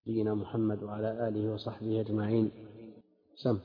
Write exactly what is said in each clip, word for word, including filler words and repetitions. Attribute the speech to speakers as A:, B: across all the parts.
A: نبينا محمد وعلى آله وصحبه أجمعين. سم.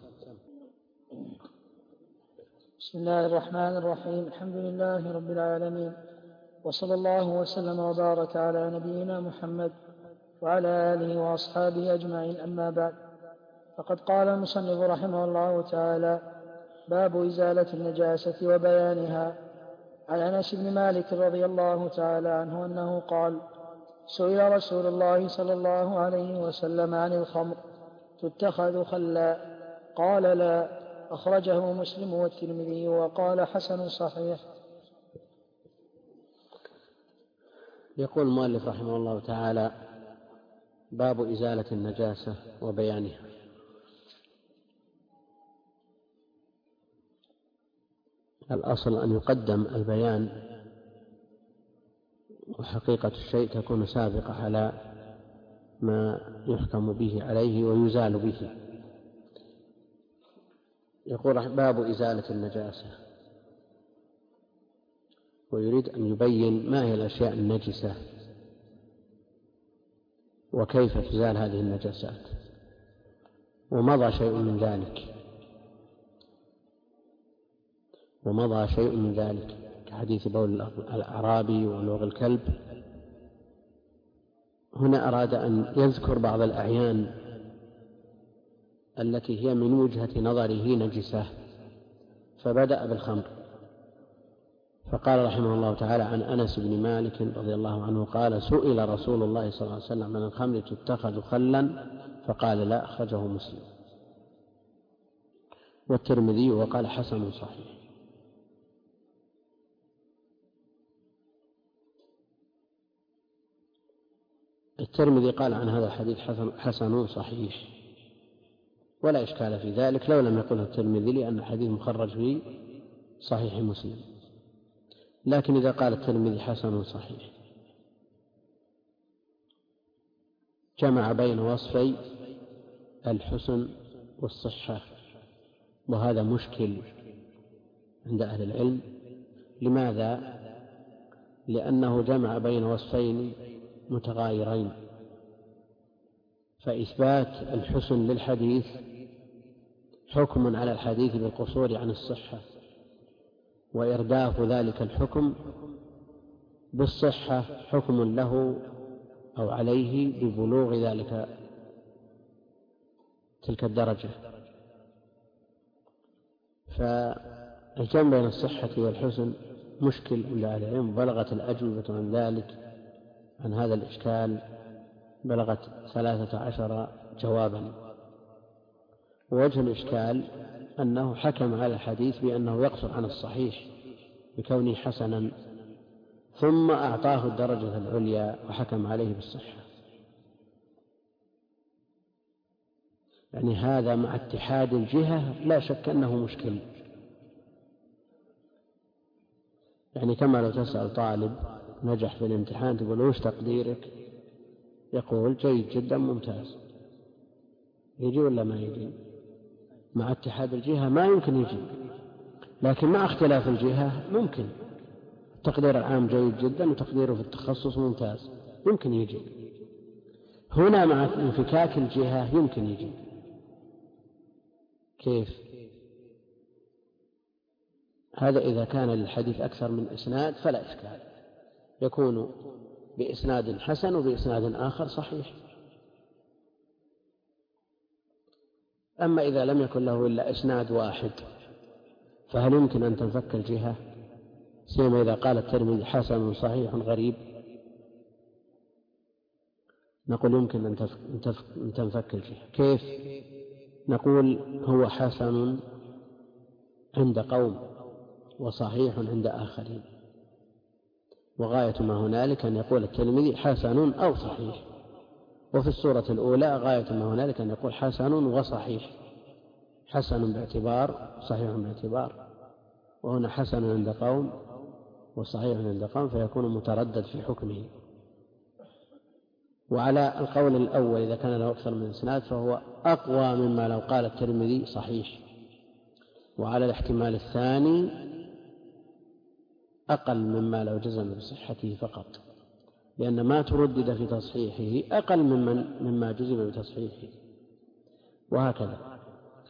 B: بسم الله الرحمن الرحيم. الحمد لله رب العالمين، وصلى الله وسلم وبارك على نبينا محمد وعلى آله وأصحابه أجمعين. أما بعد، فقد قال المصنف رحمه الله تعالى: باب إزالة النجاسة وبيانها. عن أنس بن مالك رضي الله تعالى عنه أنه قال: سئل رسول الله صلى الله عليه وسلم عن الخمر تتخذ خلا؟ قال: لا. أخرجه مسلم والترمذي وقال: حسن صحيح.
A: يقول المؤلف رحمه الله تعالى: باب إزالة النجاسة وبيانها. الأصل أن يقدم البيان، وحقيقة الشيء تكون سابقة على ما يحكم به عليه ويزال به. يقول: باب إزالة النجاسة، ويريد أن يبين ما هي الأشياء النجسة وكيف تزال هذه النجاسات. ومضى شيء من ذلك ومضى شيء من ذلك كحديث بول الأعرابي ولوغ الكلب. هنا أراد أن يذكر بعض الأعيان التي هي من وجهة نظره نجسة، فبدأ بالخمر، فقال رحمه الله تعالى: عن أنس بن مالك رضي الله عنه قال: سئل رسول الله صلى الله عليه وسلم عن الخمر تتخذ خلا؟ فقال: لا. أخرجه مسلم والترمذي وقال: حسن صحيح. الترمذي قال عن هذا الحديث حسن صحيح، ولا إشكال في ذلك لو لم يقله الترمذي، لأن الحديث مخرج في صحيح مسلم. لكن إذا قال الترمذي حسن صحيح جمع بين وصفي الحسن والصحة، وهذا مشكل عند أهل العلم. لماذا؟ لأنه جمع بين وصفين متغايرين، فإثبات الحسن للحديث حكم على الحديث بالقصور عن الصحة، وإرداف ذلك الحكم بالصحة حكم له أو عليه ببلوغ ذلك تلك الدرجة. فالجمع بين الصحة والحسن مشكل عند أهل العلم. بلغت الأجوبة عن ذلك، عن هذا الإشكال، بلغت ثلاثة عشر جوابا. ووجه الإشكال أنه حكم على الحديث بأنه يقصر عن الصحيح بكونه حسنا، ثم أعطاه الدرجة العليا وحكم عليه بالصحة. يعني هذا مع اتحاد الجهة لا شك أنه مشكل. يعني كما لو تسأل طالب نجح في الامتحان تقول: وش تقديرك؟ يقول: جيد جدا ممتاز. يجي ولا ما يجي؟ مع اتحاد الجهة ما يمكن يجي، لكن مع اختلاف الجهة ممكن. التقدير العام جيد جدا وتقديره في التخصص ممتاز، يمكن يجي. هنا مع انفكاك الجهة يمكن يجي. كيف؟ هذا إذا كان للحديث أكثر من إسناد فلا إشكال، يكون بإسناد حسن وبإسناد آخر صحيح. أما إذا لم يكن له إلا إسناد واحد فهل يمكن أن تنفك الجهة؟ سيما إذا قال الترمذي حسن صحيح غريب، نقول يمكن أن تنفك الجهة. كيف؟ نقول هو حسن عند قوم وصحيح عند آخرين، وغاية ما هنالك أن يقول الترمذي حسن أو صحيح. وفي الصورة الأولى غاية ما هنالك أن يقول حسن وصحيح، حسن باعتبار صحيح باعتبار، وهنا حسن عند قوم وصحيح عند قوم، فيكون متردد في حكمه. وعلى القول الأول إذا كان له أكثر من إسناد فهو أقوى مما لو قال الترمذي صحيح، وعلى الاحتمال الثاني أقل مما لو جزم بصحته فقط، لأن ما تردد في تصحيحه أقل ممن مما جزم بتصحيحه، وهكذا.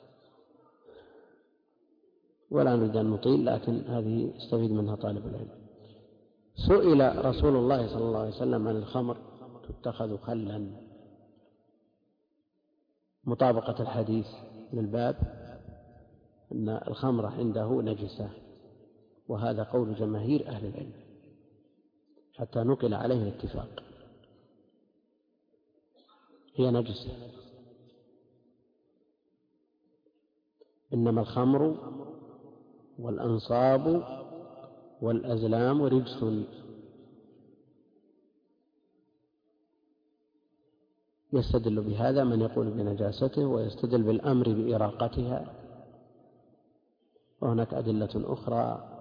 A: ولا نريد أن نطيل، لكن هذه يستفيد منها طالب العلم. سئل رسول الله صلى الله عليه وسلم عن الخمر تتخذ خلا، مطابقة الحديث للباب أن الخمر عنده نجسة، وهذا قول جماهير أهل العلم حتى نقل عليه الاتفاق، هي نجسة. إنما الخمر والأنصاب والأزلام رجس، يستدل بهذا من يقول بنجاسته، ويستدل بالأمر بإراقتها. وهناك أدلة أخرى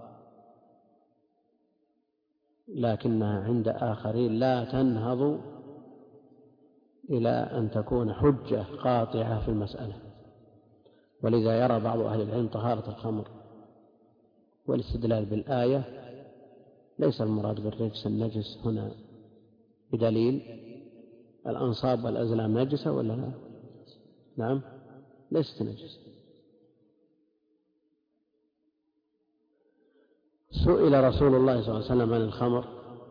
A: لكنها عند آخرين لا تنهض إلى أن تكون حجة قاطعة في المسألة، ولذا يرى بعض أهل العلم طهارة الخمر والاستدلال بالآية. ليس المراد بالرجس النجس هنا بدليل. الأنصاب والأزلام نجسة ولا لا؟ نعم، ليست نجسة. سئل رسول الله صلى الله عليه وسلم عن الخمر،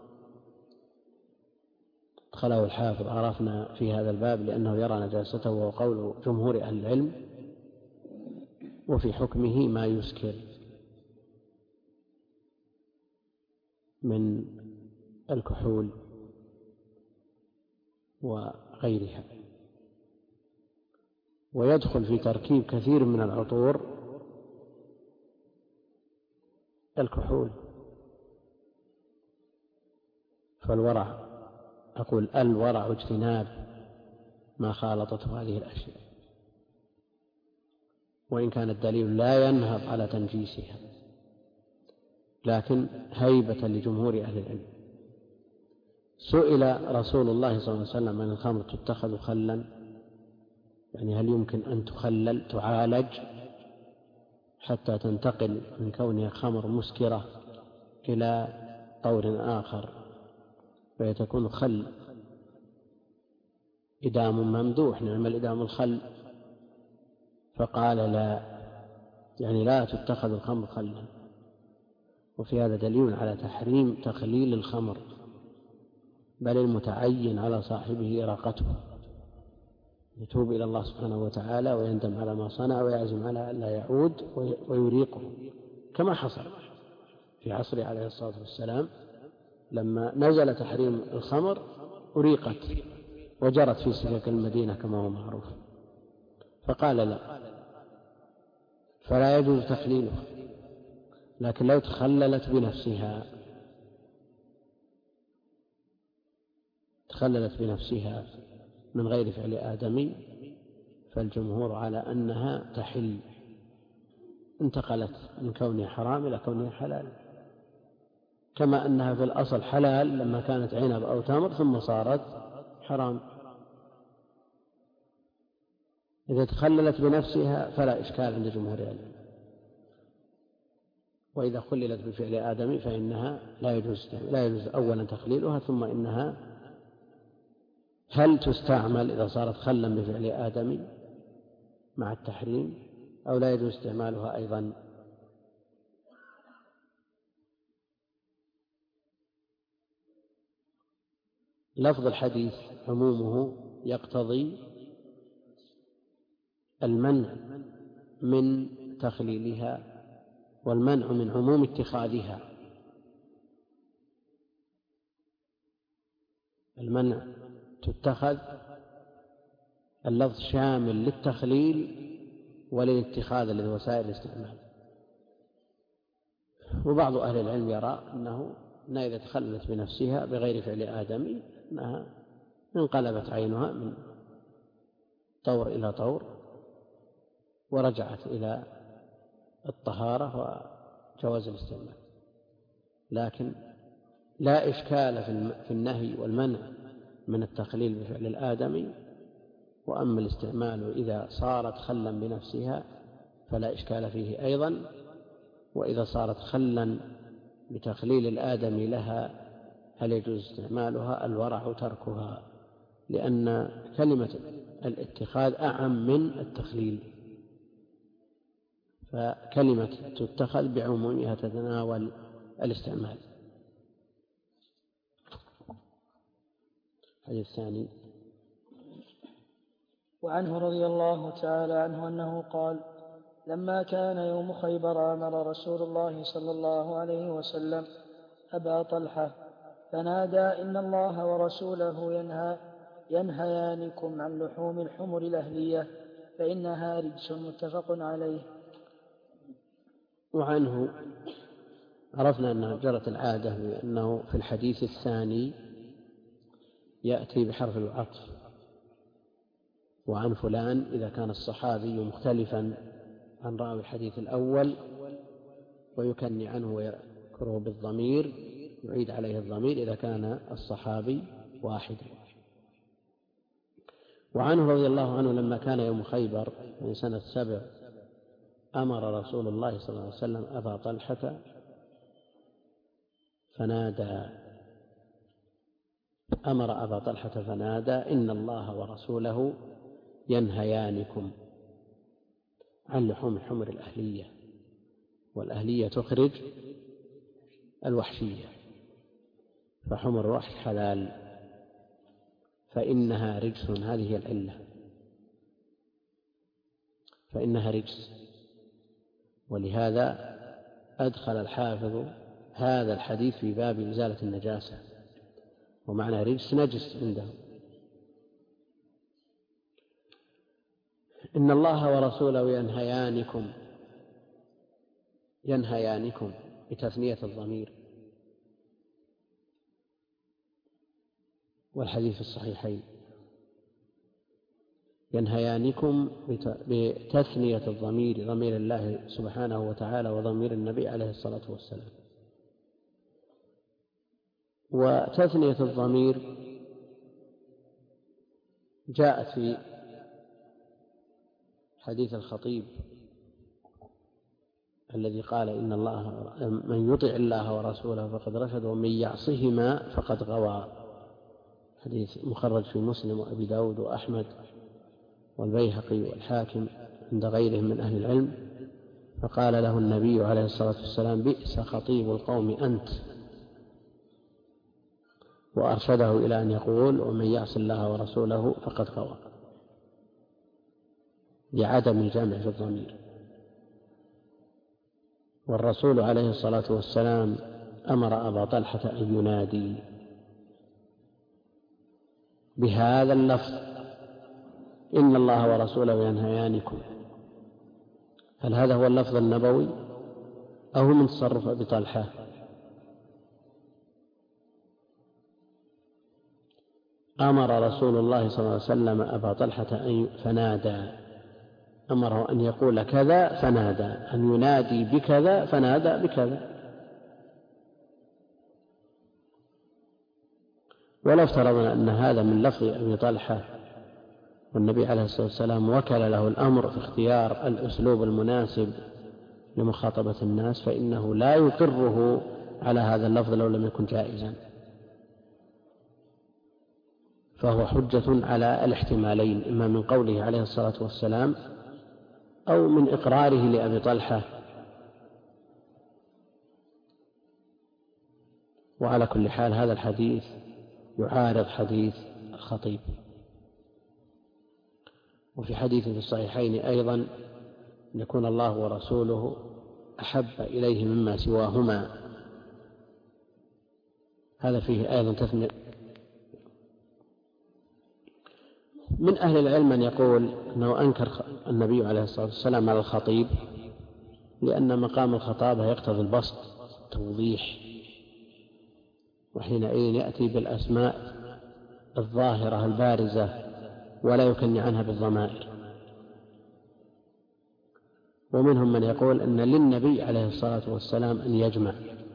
A: أدخله الحافظ عرفنا في هذا الباب لأنه يرى نجاسته، وهو قول جمهور أهل العلم. وفي حكمه ما يسكر من الكحول وغيرها، ويدخل في تركيب كثير من العطور الكحول. فالورع، أقول الورع اجتناب ما خالطته هذه الأشياء، وإن كان الدليل لا ينهض على تنجيسها، لكن هيبة لجمهور أهل العلم. سئل رسول الله صلى الله عليه وسلم عن الخمر تتخذ خلا، يعني هل يمكن أن تخلل تعالج حتى تنتقل من كونها خمر مسكرة إلى طور آخر فيتكون خل إدام ممدوح، نعم الإدام الخل. فقال لا، يعني لا تتخذ الخمر خلا. وفي هذا دليل على تحريم تخليل الخمر، بل المتعين على صاحبه إراقته، يتوب إلى الله سبحانه وتعالى ويندم على ما صنع ويعزم على أن لا يعود ويريقه، كما حصل في عصره عليه الصلاة والسلام لما نزل تحريم الخمر أريقت وجرت في سكك المدينة كما هو معروف، فقال لا، فلا يجوز تخليلها. لكن لو تخللت بنفسها تخللت بنفسها من غير فعل آدمي فالجمهور على أنها تحل، انتقلت من كونها حرام إلى كونها حلال، كما أنها في الأصل حلال لما كانت عنب أو تمر ثم صارت حرام. إذا تخللت بنفسها فلا إشكال عند جمهور العلم، وإذا خللت بفعل آدمي فإنها لا يجوز لا يجوز أولا تخليلها، ثم إنها هل تستعمل إذا صارت خلا بفعل آدمي مع التحريم أو لا يجوز استعمالها أيضا. لفظ الحديث عمومه يقتضي المنع من تخليلها والمنع من عموم اتخاذها. المنع تتخذ اللفظ شامل للتخليل وللاتخاذ الذي هو وسائل الاستعمال. وبعض أهل العلم يرى أنه أنها إذا تخللت بنفسها بغير فعل آدمي أنها انقلبت عينها من طور إلى طور ورجعت إلى الطهارة وجواز الاستعمال. لكن لا إشكال في النهي والمنع من التخليل بفعل الآدمي، وأما الاستعمال إذا صارت خلا بنفسها فلا إشكال فيه أيضا، وإذا صارت خلا بتخليل الآدمي لها هل يجوز استعمالها؟ الورع تركها، لأن كلمة الاتخاذ أعم من التخليل، فكلمة تتخذ بعمومها تتناول الاستعمال. الحديث الثاني:
B: وعنه رضي الله تعالى عنه أنه قال: لما كان يوم خيبر أمر رسول الله صلى الله عليه وسلم أبا طلحة فنادى: إن الله ورسوله ينهى ينهيانكم عن لحوم الحمر الأهلية فإنها رجس. متفق عليه.
A: وعنه عرفنا أنها جرت العادة بأنه في الحديث الثاني يأتي بحرف العطف، وعن فلان إذا كان الصحابي مختلفا عن راوي الحديث الأول، ويكني عنه ويذكره بالضمير، يعيد عليه الضمير إذا كان الصحابي واحدا. وعنه رضي الله عنه لما كان يوم خيبر من سنة سبع أمر رسول الله صلى الله عليه وسلم أبا طلحة فنادى أمر أبا طلحة فنادى: إن الله ورسوله ينهيانكم عن لحوم الحمر الأهلية، والأهلية تخرج الوحشية، فحمر الوحش حلال فإنها رجس. هذه هي العلة، فإنها رجس. ولهذا أدخل الحافظ هذا الحديث في باب إزالة النجاسة، ومعنى رجس نجس عنده. إن الله ورسوله ينهيانكم، ينهيانكم بتثنية الضمير، والحديث في الصحيحين. ينهيانكم بتثنية الضمير، ضمير الله سبحانه وتعالى وضمير النبي عليه الصلاة والسلام. وتثنية الضمير جاءت في حديث الخطيب الذي قال: إن الله من يطع الله ورسوله فقد رشد ومن يعصهما فقد غوى. حديث مخرج في مسلم وأبي داود وأحمد والبيهقي والحاكم عند غيرهم من أهل العلم. فقال له النبي عليه الصلاة والسلام: بئس خطيب القوم أنت، وأرشده إلى أن يقول: ومن يعص الله ورسوله فقد غوى، لعدم الجمع في الضمير. والرسول عليه الصلاة والسلام أمر أبا طلحة أن ينادي بهذا اللفظ: إن الله ورسوله ينهيانكم. هل هذا هو اللفظ النبوي أو من تصرف أبي طلحة؟ أمر رسول الله صلى الله عليه وسلم أبا طلحة أن فنادى، أمره أن يقول كذا فنادى، أن ينادي بكذا فنادى بكذا. ولو افترضنا أن هذا من لفظ أبي طلحة والنبي عليه الصلاة والسلام وكل له الأمر في اختيار الأسلوب المناسب لمخاطبة الناس، فإنه لا يقره على هذا اللفظ لو لم يكن جائزا، فهو حجة على الاحتمالين، إما من قوله عليه الصلاة والسلام أو من إقراره لأبي طلحة. وعلى كل حال هذا الحديث يعارض حديث الخطيب. وفي حديث في الصحيحين أيضا: أن يكون الله ورسوله أحب إليه مما سواهما. هذا فيه أيضا تثنية. من أهل العلم من يقول أنه أنكر النبي عليه الصلاة والسلام على الخطيب، لأن مقام الخطابة يقتضي البسط التوضيح، وحينئذ يأتي بالأسماء الظاهرة البارزة ولا يكني عنها بالضمائر. ومنهم من يقول أن للنبي عليه الصلاة والسلام أن يجمع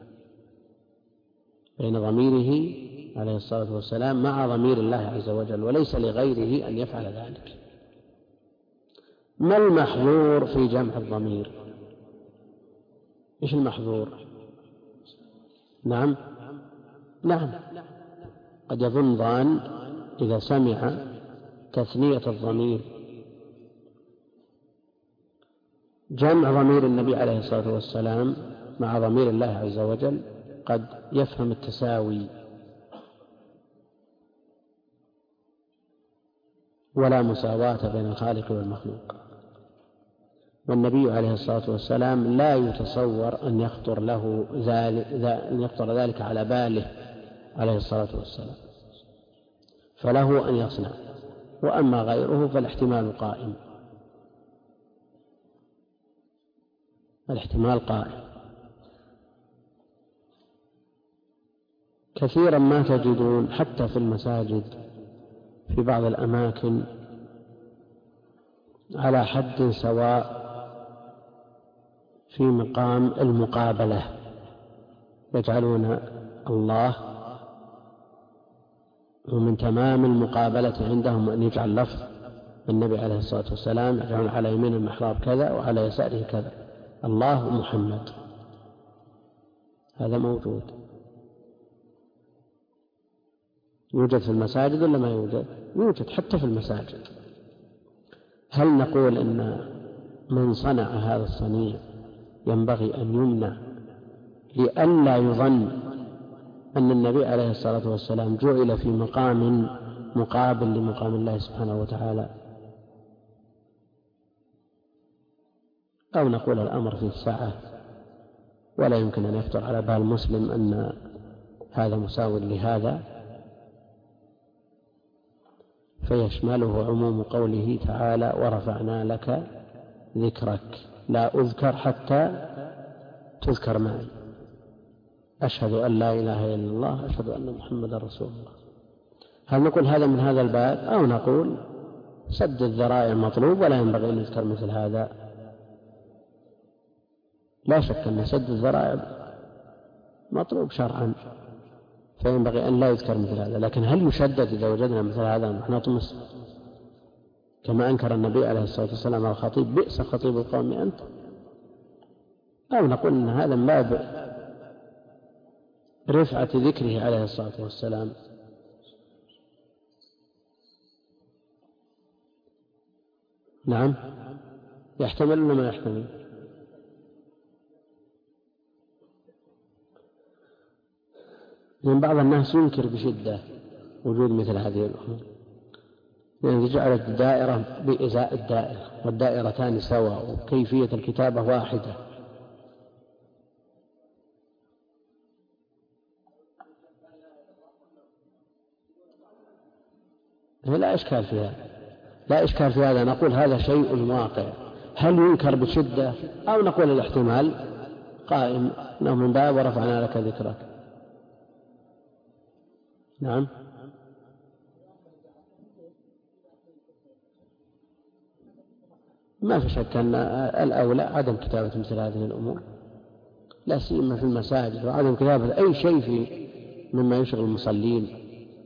A: بين ضميره عليه الصلاة والسلام مع ضمير الله عز وجل، وليس لغيره أن يفعل ذلك. ما المحظور في جمع الضمير؟ إيش المحظور؟ نعم نعم قد يظن ظان إذا سمع تثنية الضمير جمع ضمير النبي عليه الصلاة والسلام مع ضمير الله عز وجل قد يفهم التساوي ولا مساواة بين الخالق والمخلوق. والنبي عليه الصلاة والسلام لا يتصور أن يخطر له ذلك, أن يخطر ذلك على باله عليه الصلاة والسلام، فله أن يصنع. وأما غيره فالاحتمال قائم، الاحتمال قائم. كثيرا ما تجدون حتى في المساجد في بعض الأماكن على حد سواء في مقام المقابلة، يجعلون الله، ومن تمام المقابلة عندهم أن يجعل لفظ النبي عليه الصلاة والسلام، يجعلون على يمين المحراب كذا وعلى يساره كذا، الله ومحمد. هذا موجود، يوجد في المساجد ولا ما يوجد؟ يوجد حتى في المساجد. هل نقول إن من صنع هذا الصنيع ينبغي أن يمنع لئلا يظن أن النبي عليه الصلاة والسلام جعل في مقام مقابل لمقام الله سبحانه وتعالى، أو نقول الأمر في السعة ولا يمكن أن يخطر على بال مسلم أن هذا مساو لهذا، فيشمله عموم قوله تعالى ورفعنا لك ذكرك، لا أذكر حتى تذكر معي، أشهد أن لا إله إلا الله، أشهد أن محمد رسول الله. هل نقول هذا من هذا الباب، أو نقول سد الذرائع مطلوب ولا ينبغي أن يذكر مثل هذا؟ لا شك أن سد الذرائع مطلوب شرعا، فينبغي أن لا يذكر مثل هذا. لكن هل يشدد إذا وجدنا مثل هذا نحن نطمس كما أنكر النبي عليه الصلاة والسلام على الخطيب بئس خطيب القوم أنت؟ أو نقول أن هذا من باب رفعة ذكره عليه الصلاة والسلام. نعم، يحتمل ولا ما يحتمل؟ من بعض الناس ينكر بشدة وجود مثل هذه الأمور، لأن جعلت الدائرة بإزاء الدائرة والدائرتان سواء وكيفية الكتابة واحدة. لا إشكال في هذا، لا إشكال في هذا. نقول هذا شيء واقع، هل ينكر بشدة أو نقول الاحتمال قائم أنه من باب ورفعنا لك ذكرك. نعم، ما في شك أن الأولى عدم كتابة مثل هذه الأمور، لا سيما في المساجد، وعدم كتابة أي شيء في مما يشغل المصلين،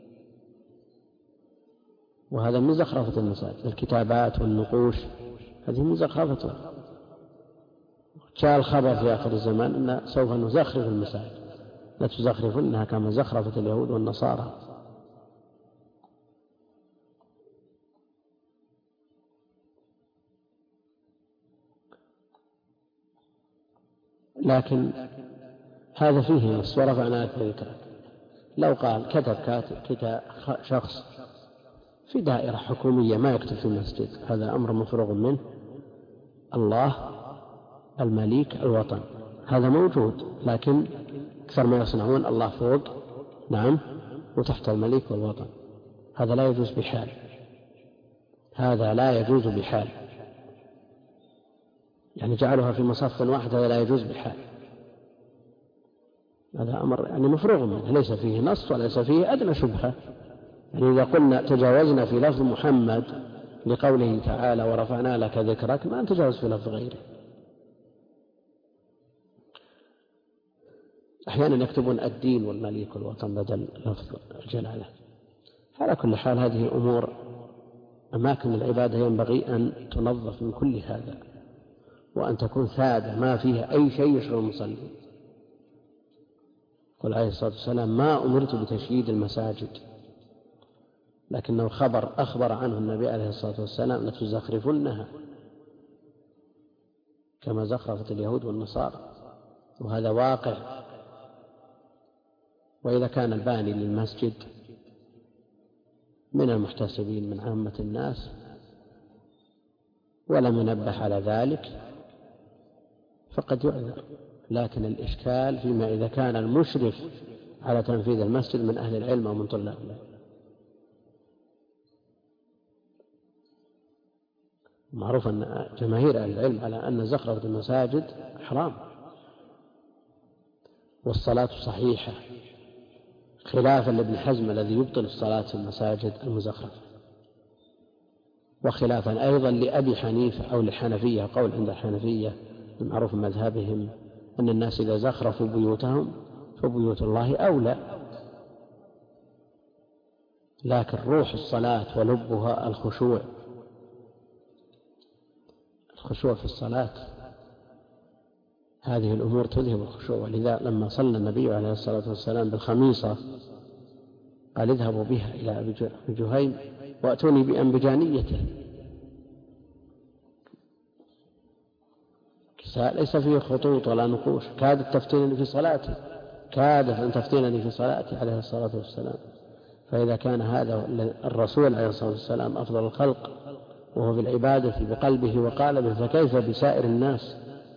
A: وهذا من زخرفة المساجد. الكتابات والنقوش هذه من زخرفتها. جاء الخبر في آخر الزمان أن سوف نزخرف المساجد، لا تزخرفنها كما زخرفت اليهود والنصارى. لكن هذا فيه نص ورفعنا لك ذكرك. لو قال كتب كاتب كتاب شخص في دائرة حكومية ما يكتب في المسجد، هذا أمر مفروغ منه، الله المليك الوطن، هذا موجود، لكن أكثر ما يصنعون الله فوق، نعم، وتحت الملك والوطن. هذا لا يجوز بحال، هذا لا يجوز بحال، يعني جعلها في مصف واحد، هذا لا يجوز بحال. هذا أمر يعني مفروغ منه، ليس فيه نص وليس فيه أدنى شبهة. يعني إذا قلنا تجاوزنا في لفظ محمد لقوله تعالى ورفعنا لك ذكرك، ما نتجاوز في لفظ غيره. أحيانا يكتبون الدين والملك والوطن بدل لفظ الجلالة. على كل حال هذه أمور أماكن العبادة ينبغي أن تنظف من كل هذا، وأن تكون ثابتة ما فيها أي شيء يشغل المصلين. قال عليه الصلاة والسلام ما أمرت بتشييد المساجد لكنه خبر أخبر عنه النبي عليه الصلاة والسلام لتزخرفنها كما زخرفت اليهود والنصارى، وهذا واقع. وإذا كان الباني للمسجد من المحتسبين من عامة الناس ولم ينبه على ذلك فقد يعذر، لكن الإشكال فيما إذا كان المشرف على تنفيذ المسجد من أهل العلم أو من طلاب العلم. معروف أن جماهير أهل العلم على أن زخرفة المساجد حرام والصلاة صحيحة، خلافا لابن حزم الذي يبطل الصلاة في المساجد المزخرفة، وخلافا أيضا لأبي حنيفة أو للحنفية، قول عند الحنفية المعروف من مذهبهم أن الناس إذا زخرفوا بيوتهم فبيوت الله أولى، لكن روح الصلاة ولبها الخشوع، الخشوع في الصلاة، هذه الأمور تذهب الخشوع. ولذا لما صلى النبي عليه الصلاة والسلام بالخميصة قال اذهبوا بها إلى أبي جهيم وأتوني بأنبجانيته، كساء ليس فيه خطوط ولا نقوش، كادت تفتنني في صلاتي، كادت أن تفتنني في صلاتي عليه الصلاة والسلام. فإذا كان هذا الرسول عليه الصلاة والسلام أفضل الخلق وهو في العبادة بقلبه وقالبه، فكيف بسائر الناس؟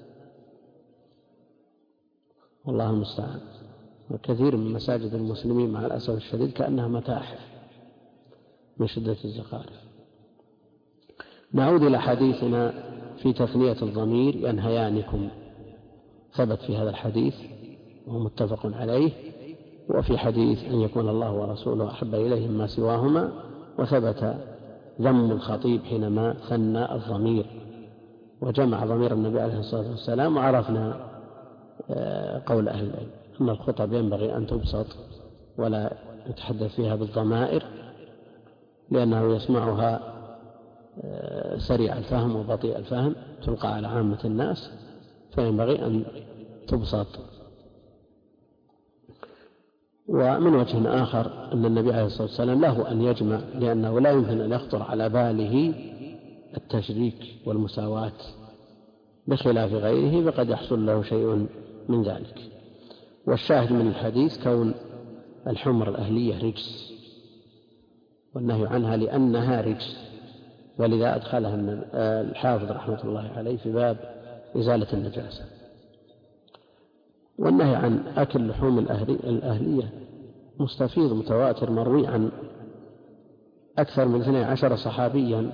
A: والله المستعان. وكثير من مساجد المسلمين مع الأسف الشديد كأنها متاحف من شدة الزخارف. نعود إلى حديثنا في تثنية الضمير ينهيانكم، ثبت في هذا الحديث وهو متفق عليه، وفي حديث أن يكون الله ورسوله أحب إليهم ما سواهما، وثبت ذم الخطيب حينما ثنى الضمير وجمع ضمير النبي عليه الصلاة والسلام. وعرفنا قول أهل العلم أن الخطب ينبغي أن تبسط ولا يتحدث فيها بالضمائر، لأنه يسمعها سريع الفهم وبطيء الفهم، تلقى على عامة الناس، فينبغي أن تبسط. ومن وجه آخر أن النبي عليه الصلاة والسلام له أن يجمع، لأنه لا يمكن أن يخطر على باله التشريك والمساواة، بخلاف غيره فقد يحصل له شيء من ذلك. والشاهد من الحديث كون الحمر الأهلية رجس، والنهي عنها لأنها رجس، ولذا أدخلها الحافظ رحمة الله عليه في باب إزالة النجاسة. والنهي عن أكل لحوم الأهلية مستفيض متواتر مروي عن أكثر من اثني عشر صحابيا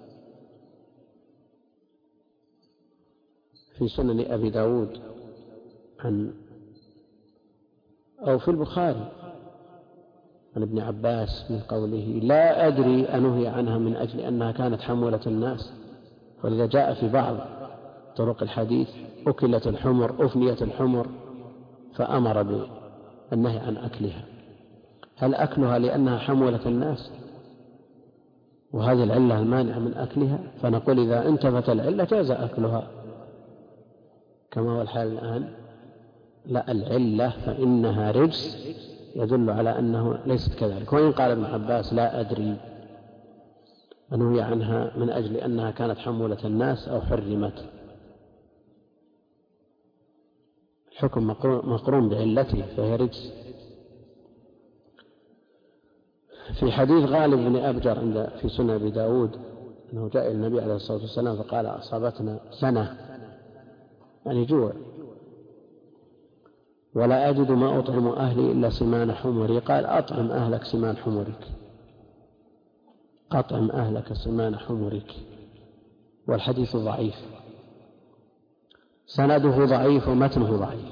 A: في سنن أبي داود عن أو في البخاري عن ابن عباس من قوله لا أدري أنهي عنها من أجل أنها كانت حمولة الناس. ولذا جاء في بعض طرق الحديث أكلت الحمر أفنيت الحمر، فأمر بالنهي عن أكلها. هل أكلها لأنها حمولة الناس وهذه العلة المانعة من أكلها؟ فنقول إذا انتفت العلة جاز أكلها كما هو الحال الآن. لا، العلة فإنها رجس يدل على أنه ليست كذلك. وإن قال ابن عباس لا أدري أنهي عنها من أجل أنها كانت حمولة الناس أو حرمت، الحكم مقرون بعلته فهي رجس. في حديث غالب بن أبجر عند في سنن أبي داود أنه جاء النبي عليه الصلاة والسلام فقال أصابتنا سنة، يعني جوع، ولا أجد ما أطعم أهلي إلا سمان حمري. قال أطعم أهلك سمان حمرك، أطعم أهلك سمان حمرك. والحديث ضعيف، سنده ضعيف ومتنه ضعيف.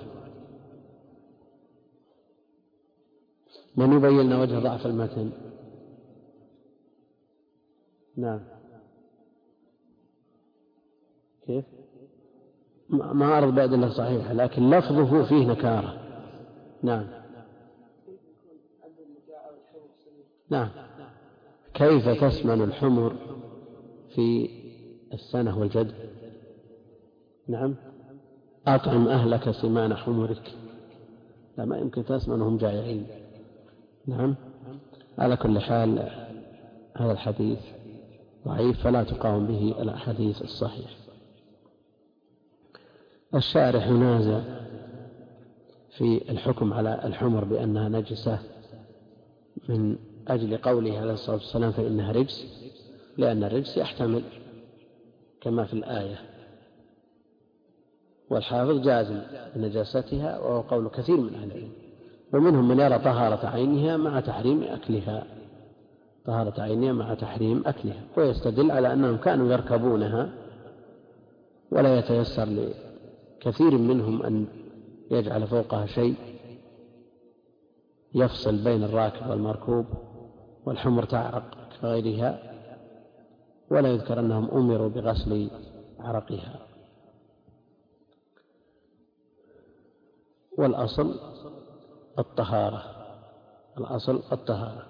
A: من يبين لنا وجه ضعف المتن؟ نعم، كيف؟ ما أعرض بأدلة صحيحة، لكن لفظه فيه نكارة. نعم نعم كيف تسمن الحمر في السنة والجد؟ نعم، أطعم أهلك سمان حمرك. لا، ما يمكن تسمنهم جائعين. نعم، على كل حال هذا الحديث ضعيف فلا تقاوم به الأحاديث الصحيحة. الشارح ينازع في الحكم على الحمر بأنها نجسة من أجل قوله عليه الصلاة والسلام فإنها رجس، لأن الرجس يحتمل كما في الآية، والحافظ جازم بنجاستها وهو قول كثير من أهل العلم، ومنهم من يرى طهارة عينها مع تحريم أكلها طهارة عينها مع تحريم أكلها، ويستدل على أنهم كانوا يركبونها ولا يتيسر لكثير منهم أن يجعل فوقها شيء يفصل بين الراكب والمركوب، والحمر تعرق كغيرها، ولا يذكر أنهم أمروا بغسل عرقها. والأصل الطهارة الأصل الطهارة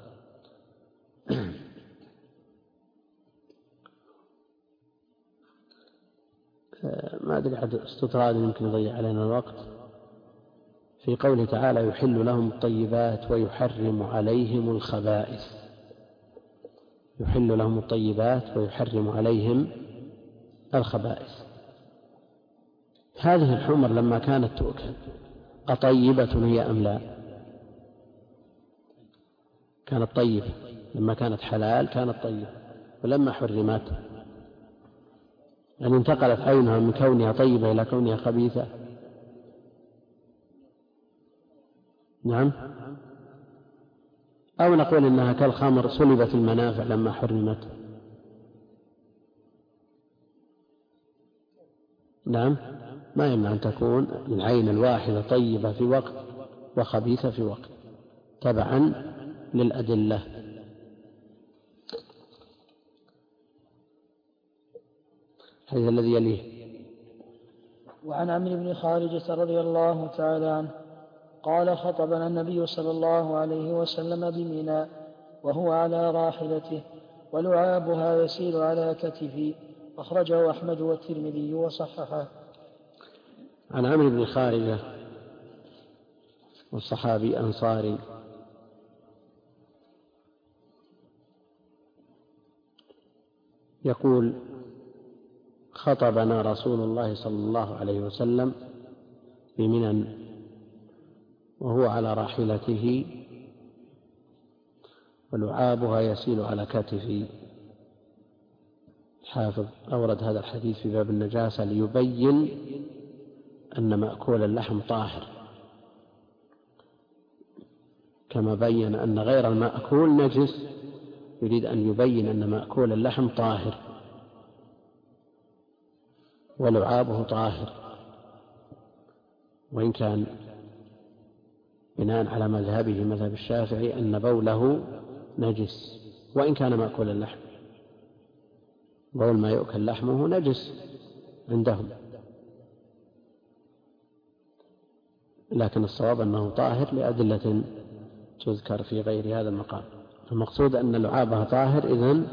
A: ما أدري عاد استطراد يمكن يضيع علينا الوقت. في قوله تعالى يحل لهم الطيبات ويحرم عليهم الخبائث، يحل لهم الطيبات ويحرم عليهم الخبائث. هذه الحمر لما كانت تؤكل أطيبة هي أم لا؟ كانت طيبة، لما كانت حلال كانت طيبة، ولما حرمت أن انتقلت عينها من كونها طيبة إلى كونها خبيثة. نعم، أو نقول إنها كالخمر سلبت المنافع لما حرمت. نعم، ما يمنع أن تكون العين الواحدة طيبة في وقت وخبيثة في وقت تبعا للأدلة. هذا الذي يليه.
B: وعن عمرو بن خارجة رضي الله تعالى عنه قال خطبنا النبي صلى الله عليه وسلم بمنى وهو على راحلته ولعابها يسيل على كتفي، أخرجه أحمد والترمذي وصححه.
A: عن عمرو بن خارجة والصحابي أنصاري يقول خطبنا رسول الله صلى الله عليه وسلم بمنى وهو على راحلته ولعابها يسيل على كتفي. الحافظ أورد هذا الحديث في باب النجاسة ليبين أن مأكول اللحم طاهر، كما بين أن غير المأكول نجس، يريد أن يبين أن مأكول اللحم طاهر ولعابه طاهر، وإن كان بناء على مذهبه مذهب الشافعي أن بوله نجس وإن كان مأكول اللحم، بول ما يؤكل لحمه نجس عندهم، لكن الصواب أنه طاهر لأدلة تذكر في غير هذا المقام. المقصود أن لعابها طاهر، إذن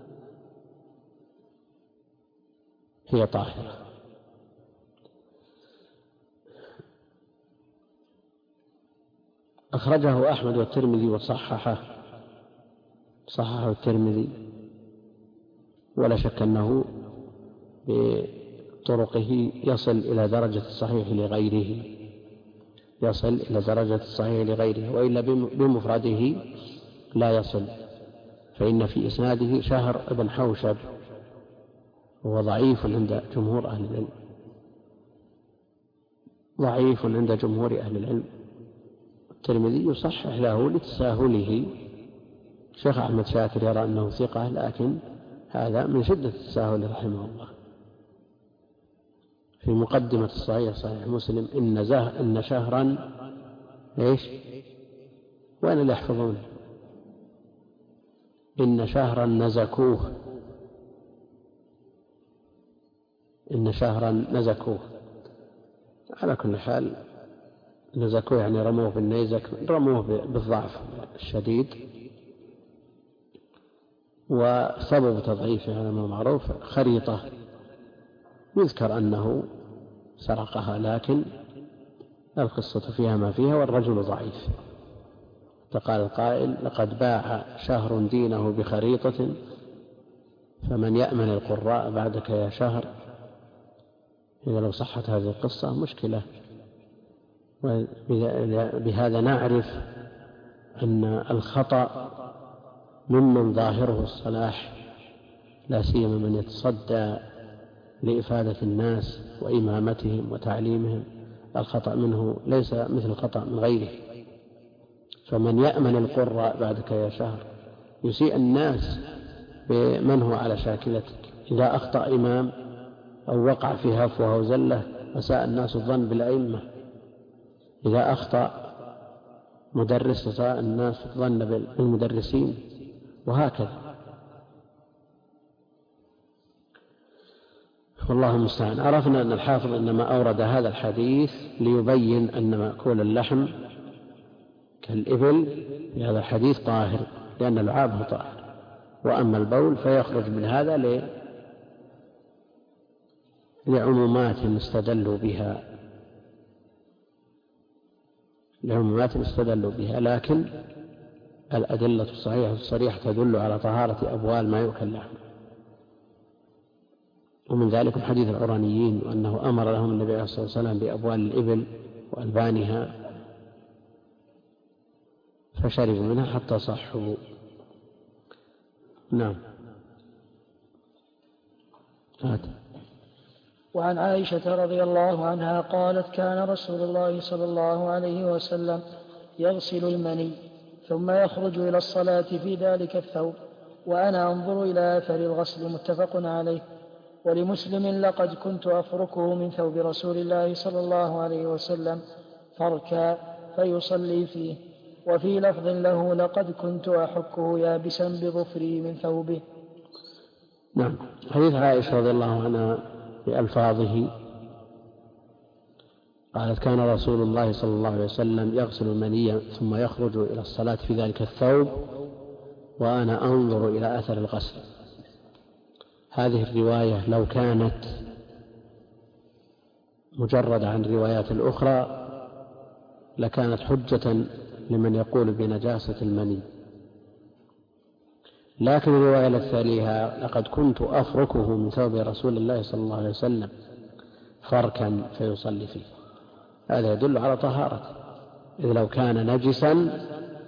A: هي طاهرة. أخرجه أحمد والترمذي وصححه صححه الترمذي، ولا شك أنه بطرقه يصل إلى درجة الصحيح لغيره يصل إلى درجة الصحيح لغيره وإلا بمفرده لا يصل، فإن في إسناده شهر بن حوشب وهو ضعيف عند جمهور أهل العلم ضعيف عند جمهور أهل العلم. الترمذي يصحح له لتساهله. شيخ أحمد شاكر يرى أنه ثقة، لكن هذا من شدة التساهل رحمه الله. في مقدمة الصحيح صحيح مسلم إن, زه إن شهرا إيش وين اللي يحفظون إن شهرا نزكوه إن شهرا نزكوه على كل حال نزكوه يعني رموه بالنيزك، رموه بالضعف الشديد. وسبب تضعيفه على ما معروف خريطة يذكر أنه سرقها، لكن القصة فيها ما فيها والرجل ضعيف. فقال القائل: لقد باع شهر دينه بخريطة، فمن يأمن القراء بعدك يا شهر. إذا لو صحت هذه القصة مشكلة. وبهذا نعرف أن الخطأ ممن ظاهره الصلاح، لا سيما من يتصدى لإفادة الناس وإمامتهم وتعليمهم، الخطأ منه ليس مثل الخطأ من غيره. فمن يأمن القراء بعدك يا شهر يسيء الناس بمن هو على شاكلتك. إذا أخطأ إمام أو وقع في هفوة أو زلة أساء الناس الظن بالأئمة. إذا أخطأ مدرس أساء الناس الظن بالمدرسين، وهكذا. والله المستعان. عرفنا أن الحافظ إنما أورد هذا الحديث ليبين أن مأكول اللحم كالإبل في هذا الحديث طاهر، لأن لعابه طاهر، وأما البول فيخرج من هذا لعمومات استدلوا بها لعمومات استدلوا بها لكن الأدلة الصحيحة الصريحة تدل على طهارة أبوال ما يؤكل لحم. ومن ذلك حديث العرانيين، وأنه أمر لهم النبي عليه الصلاة والسلام بأبوال الإبل وألبانها فشربوا منها حتى صحوا. نعم. هات.
B: وعن عائشة رضي الله عنها قالت: كان رسول الله صلى الله عليه وسلم يغسل المني ثم يخرج إلى الصلاة في ذلك الثوب، وأنا أنظر إلى أثر الغسل. متفق عليه. ولمسلم: لقد كنت أفركه من ثوب رسول الله صلى الله عليه وسلم فركا فيصلي فيه. وفي لفظ له: لقد كنت أحكه يابسا بظفري من ثوبه.
A: نعم. حديث عائشة رضي الله عنها بألفاظه قالت: كان رسول الله صلى الله عليه وسلم يغسل المني ثم يخرج إلى الصلاة في ذلك الثوب وأنا أنظر إلى أثر الغسل. هذه الرواية لو كانت مجرد عن الروايات الأخرى لكانت حجة لمن يقول بنجاسة المني، لكن الرواية التالية: لقد كنت أفركه من ثوب رسول الله صلى الله عليه وسلم فركا فيصلي فيه، هذا يدل على طهارته، إذ لو كان نجسا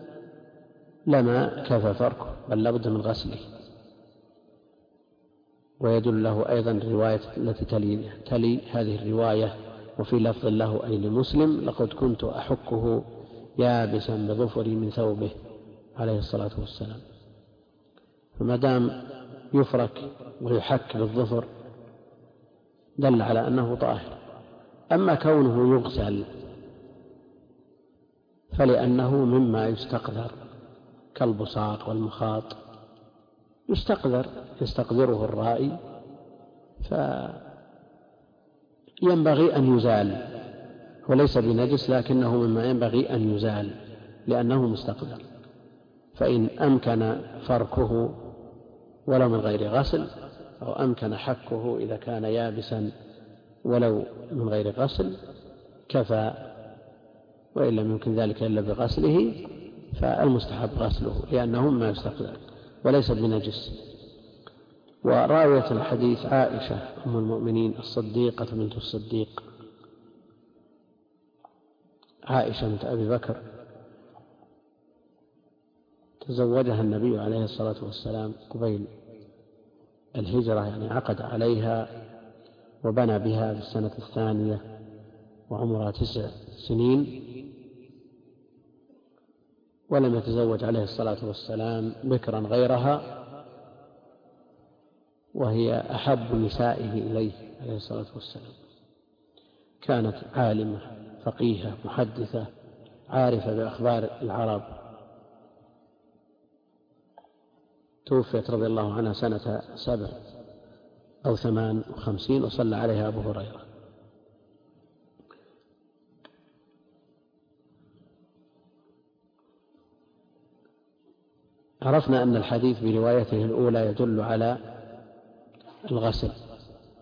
A: لما كفى فركه بل لابد من غسله. ويدل له أيضا الرواية التي تلي, تلي هذه الرواية وفي لفظ له أي لمسلم: لقد كنت أحكه يابسا بظفري من ثوبه عليه الصلاة والسلام. فما دام يفرك ويحك بالظفر دل على أنه طاهر. أما كونه يغسل فلأنه مما يستقذر كالبصاق والمخاط، يستقذر يستقذره الرائي فينبغي أن يزال، وليس بنجس لكنه مما ينبغي أن يزال لأنه مستقذر. فإن أمكن فركه ولو من غير غسل، أو أمكن حكه إذا كان يابسا ولو من غير غسل كفى، وإن لم يمكن ذلك إلا بغسله فالمستحب غسله لأنه مما يستقذر وليس بنجس. وراوية الحديث عائشة أم المؤمنين الصديقة بنت الصديق عائشة بنت أبي بكر، تزوجها النبي عليه الصلاة والسلام قبيل الهجرة، يعني عقد عليها وبنى بها في السنة الثانية وعمرها تسع سنين، ولم يتزوج عليه الصلاة والسلام بكرا غيرها، وهي أحب نسائه إليه عليه الصلاة والسلام. كانت عالمة فقيهة محدثة عارفة بأخبار العرب. توفيت رضي الله عنها سنة سبع أو ثمان وخمسين، وصلى عليها أبو هريرة. عرفنا أن الحديث بروايته الأولى يدل على الغسل،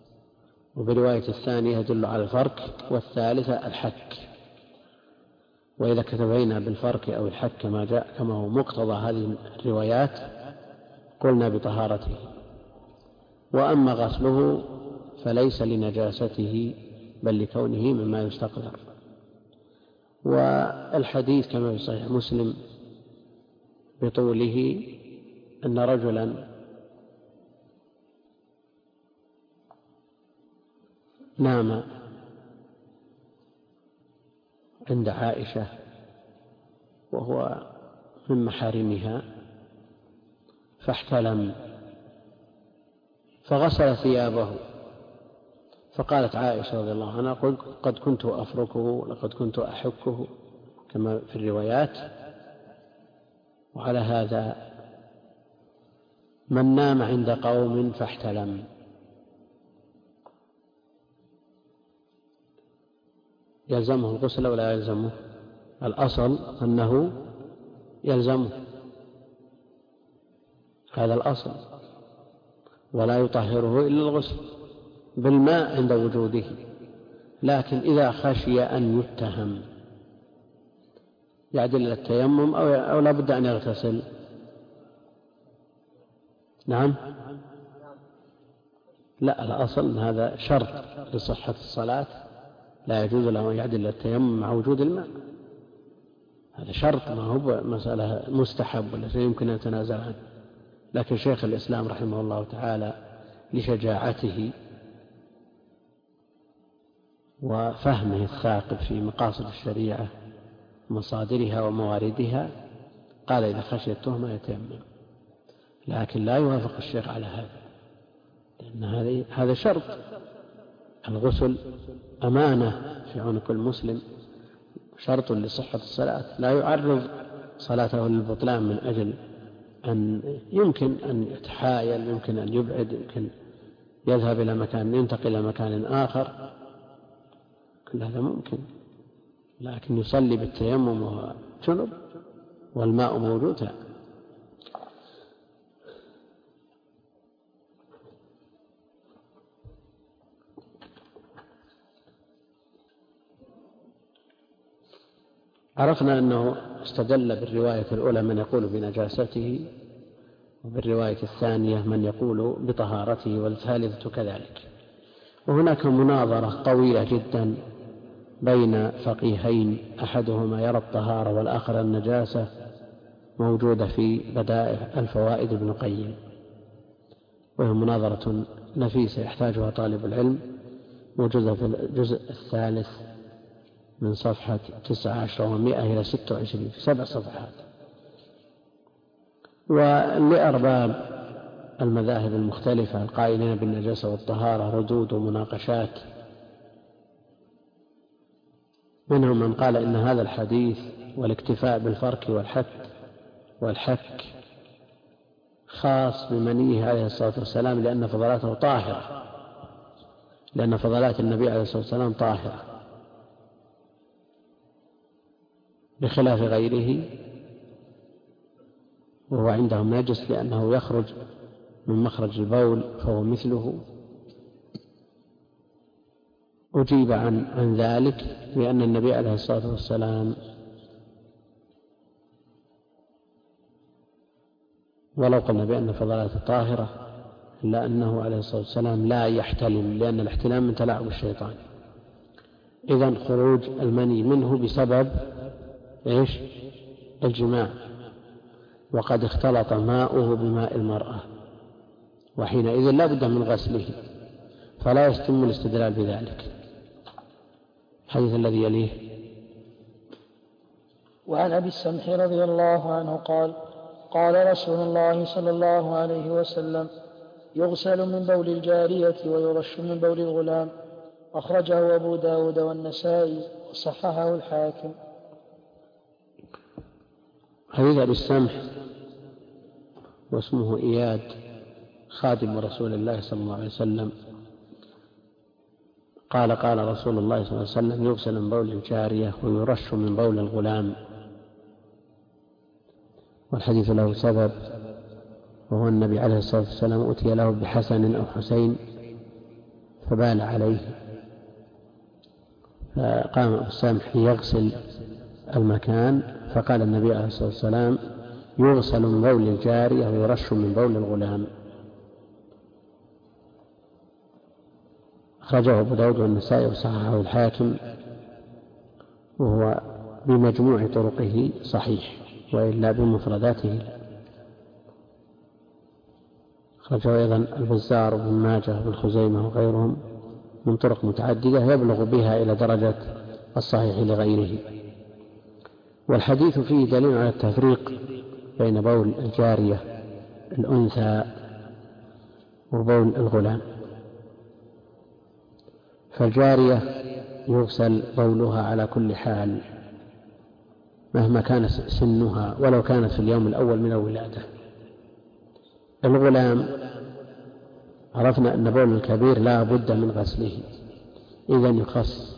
A: وبرواية الثانية يدل على الفرك، والثالثة الحك. وإذا كتبينا بالفرك أو الحك كما جاء كما هو مقتضى هذه الروايات قلنا بطهارته. وأما غسله فليس لنجاسته بل لكونه مما يستقذر. والحديث كما في صحيح مسلم بطوله أن رجلا نام عند عائشة وهو من محارمها فاحتلم فغسل ثيابه، فقالت عائشة رضي الله عنها قد كنت أفركه لقد كنت أحكه كما في الروايات. وعلى هذا من نام عند قوم فاحتلم يلزمه الغسل ولا يلزمه؟ الأصل أنه يلزمه، هذا الأصل، ولا يطهره إلا الغسل بالماء عند وجوده. لكن إذا خشي أن يتهم يعدل إلى التيمم أو, أو لا بد أن يغتسل. نعم، لا، الأصل هذا شرط لصحة الصلاة، لا يجوز له أن يعدل إلى التيمم مع وجود الماء، هذا شرط، ما هو مسألة مستحب ولا شيء يمكن أن يتنازل عنه. لكن شيخ الإسلام رحمه الله تعالى لشجاعته وفهمه الثاقب في مقاصد الشريعة مصادرها ومواردها قال إذا خشي التهمة يتيمم. لكن لا يوافق الشيخ على هذا، لأن هذا شرط. الغسل أمانة في عنق المسلم، شرط لصحة الصلاة، لا يعرض صلاته للبطلان من أجل أن يمكن أن يتحايل، يمكن أن يبعد، يمكن يذهب إلى مكان، ينتقل إلى مكان آخر، كل هذا ممكن. لكن يصلي بالتيمم وهو جنب والماء موجود لا. عرفنا أنه استدل بالرواية الأولى من يقول بنجاسته، وبالرواية الثانية من يقول بطهارته، والثالثة كذلك. وهناك مناظرة طويلة جدا بين فقيهين، أحدهما يرى الطهارة والآخر النجاسة، موجودة في بدائع الفوائد ابن القيم، وهي مناظرة نفيسة يحتاجها طالب العلم، موجودة في الجزء الثالث من صفحة تسعة عشر ومائة إلى ستة وعشرين، في سبع صفحات. ولأرباب المذاهب المختلفة القائلين بالنجاسة والطهارة ردود ومناقشات. منهم من قال إن هذا الحديث والاكتفاء بالفرك والحك والحك خاص بمنيه عليه الصلاة والسلام، لأن فضلاته طاهرة، لأن فضلات النبي عليه الصلاة والسلام طاهرة، بخلاف غيره وهو عندهم نجس لأنه يخرج من مخرج البول فهو مثله. أجيب عن, عن ذلك بأن النبي عليه الصلاة والسلام ولو قلنا بأن فضلاته طاهرة إلا أنه عليه الصلاة والسلام لا يحتلم، لأن الاحتلام من تلاعب الشيطان. إذن خروج المني منه بسبب إيش؟ الجماع، وقد اختلط ماؤه بماء المرأة، وحينئذ لا بد من غسله، فلا يتم الاستدلال بذلك. الحديث الذي يليه:
B: وعن أبي السمح رضي الله عنه قال: قال رسول الله صلى الله عليه وسلم: يغسل من بول الجارية ويرش من بول الغلام. أخرجه أبو داود والنسائي وصححه الحاكم.
A: حديث أبي السمح واسمه إياد، خادم رسول الله صلى الله عليه وسلم، قال: قال رسول الله صلى الله عليه وسلم: يغسل من بول الجارية ويرش من بول الغلام. والحديث له سبب، وهو النبي عليه الصلاة والسلام أتي له بحسن أو حسين فبال عليه، فقام أبو السمح ليغسل المكان، فقال النبي عليه الصلاة والسلام: يغسل من بول الجارية ويرش من بول الغلام. أخرجه أبو داود والنسائي وصححه الحاكم، وهو بمجموع طرقه صحيح، وإلا بمفرداته لا. أخرجه أيضا البزار وابن ماجه وابن خزيمة وغيرهم من طرق متعددة يبلغ بها إلى درجة الصحيح لغيره. والحديث فيه دليل على التفريق بين بول الجارية الأنثى وبول الغلام. فالجارية يغسل بولها على كل حال مهما كان سنها، ولو كانت في اليوم الأول من الولادة. الغلام عرفنا أن بول الكبير لا بد من غسله، إذن يخص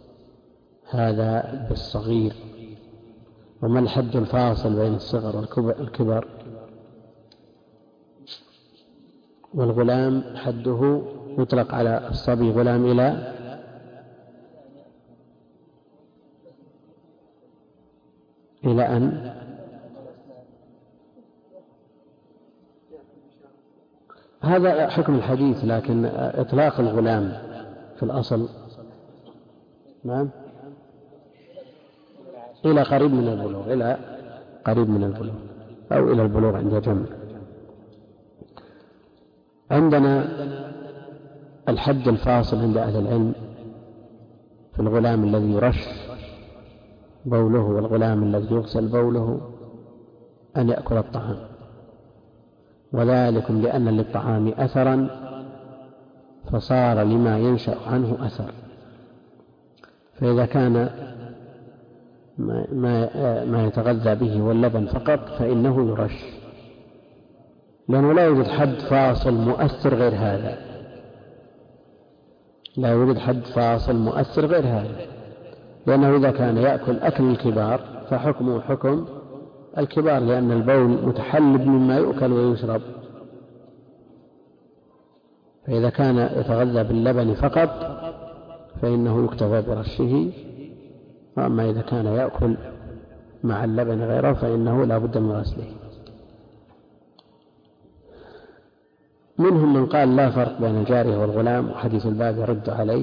A: هذا بالصغير. وما الحد الفاصل بين الصغر والكبر؟ والغلام حده يطلق على الصبي غلام إلى إلى أن هذا حكم الحديث، لكن إطلاق الغلام في الأصل نعم إلى قريب من البلوغ، إلى قريب من البلوغ أو إلى البلوغ عند جمع. عندنا الحد الفاصل عند أهل العلم في الغلام الذي يرش بوله والغلام الذي يغسل بوله أن يأكل الطعام، وذلك لأن للطعام أثرا فصار لما ينشأ عنه أثر. فإذا كان ما, ما, ما يتغذى به واللبن فقط فإنه يرش، لأنه لا يوجد حد فاصل مؤثر غير هذا، لا يوجد حد فاصل مؤثر غير هذا، لأنه إذا كان يأكل أكل الكبار فحكمه حكم الكبار، لأن البول متحلب مما يؤكل ويشرب. فإذا كان يتغذى باللبن فقط فإنه يكتفى برشه، وأما إذا كان يأكل مع اللبن غيره فإنه لا بد من غسله. منهم من قال لا فرق بين الجارية والغلام، وحديث الباب يرد عليه.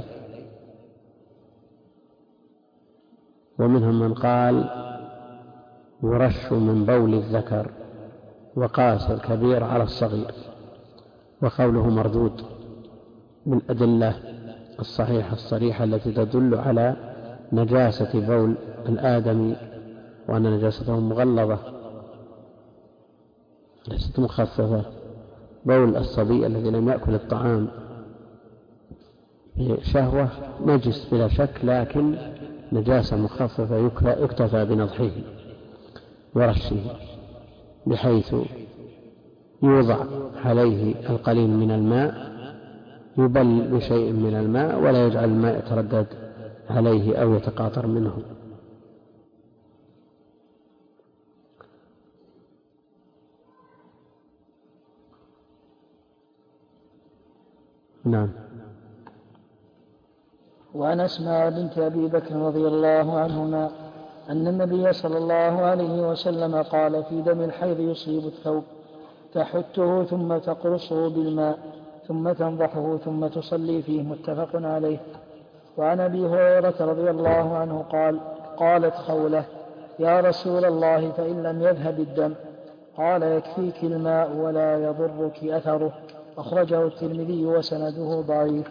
A: ومنهم من قال يرش من بول الذكر وقاس الكبير على الصغير، وقوله مردود بالأدلة الصحيحة الصريحة التي تدل على نجاسة بول الآدمي، وأن نجاسته مغلظة ليست مخففة. بول الصبي الذي لم يأكل الطعام بشهوة نجس بلا شك، لكن نجاسة مخففة يكتفى بنضحه ورشه، بحيث يوضع عليه القليل من الماء، يبل بشيء من الماء ولا يجعل الماء يتردد عليه أو يتقاطر منه. نعم.
B: وعن أسماء بنت أبي بكر رضي الله عنهما أن النبي صلى الله عليه وسلم قال في دم الحيض يصيب الثوب تحته ثم تقرصه بالماء ثم تنضحه ثم تصلي فيه، متفق عليه. وعن أبي هريرة رضي الله عنه قال قالت خولة: يا رسول الله فإن لم يذهب الدم؟ قال: يكفيك الماء ولا يضرك أثره. أخرجه الترمذي وسنده ضعيف.